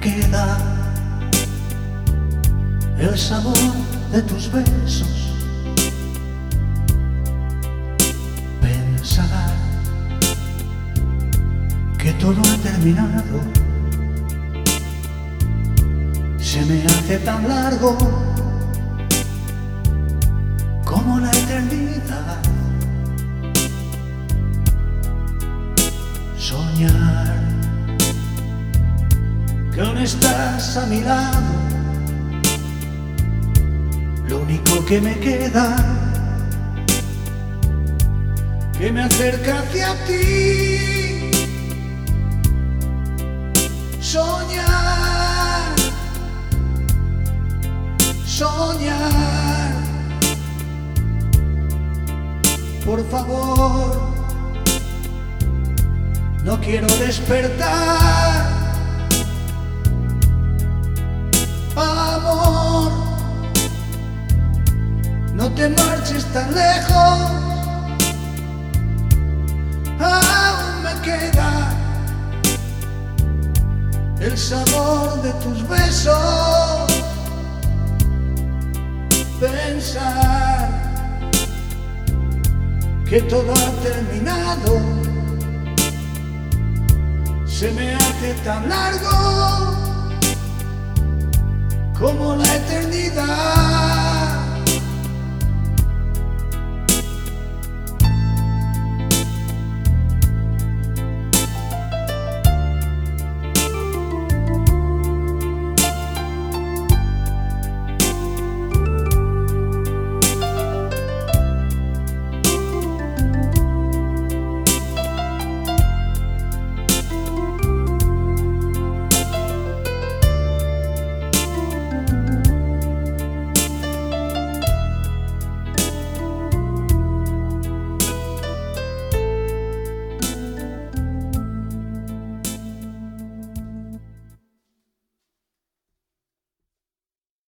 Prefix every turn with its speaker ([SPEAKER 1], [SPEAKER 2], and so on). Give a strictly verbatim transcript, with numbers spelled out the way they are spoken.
[SPEAKER 1] queda el sabor de tus besos. Pensar que todo ha terminado se me hace tan largo como la eternidad. Soñar que aún estás a mi lado, lo único que me queda que me acerca hacia ti. Soñar, soñar, por favor, no quiero despertar. Amor, no te marches tan lejos, aún me queda el sabor de tus besos. Pensar que todo ha terminado se me hace tan largo como la eternidad.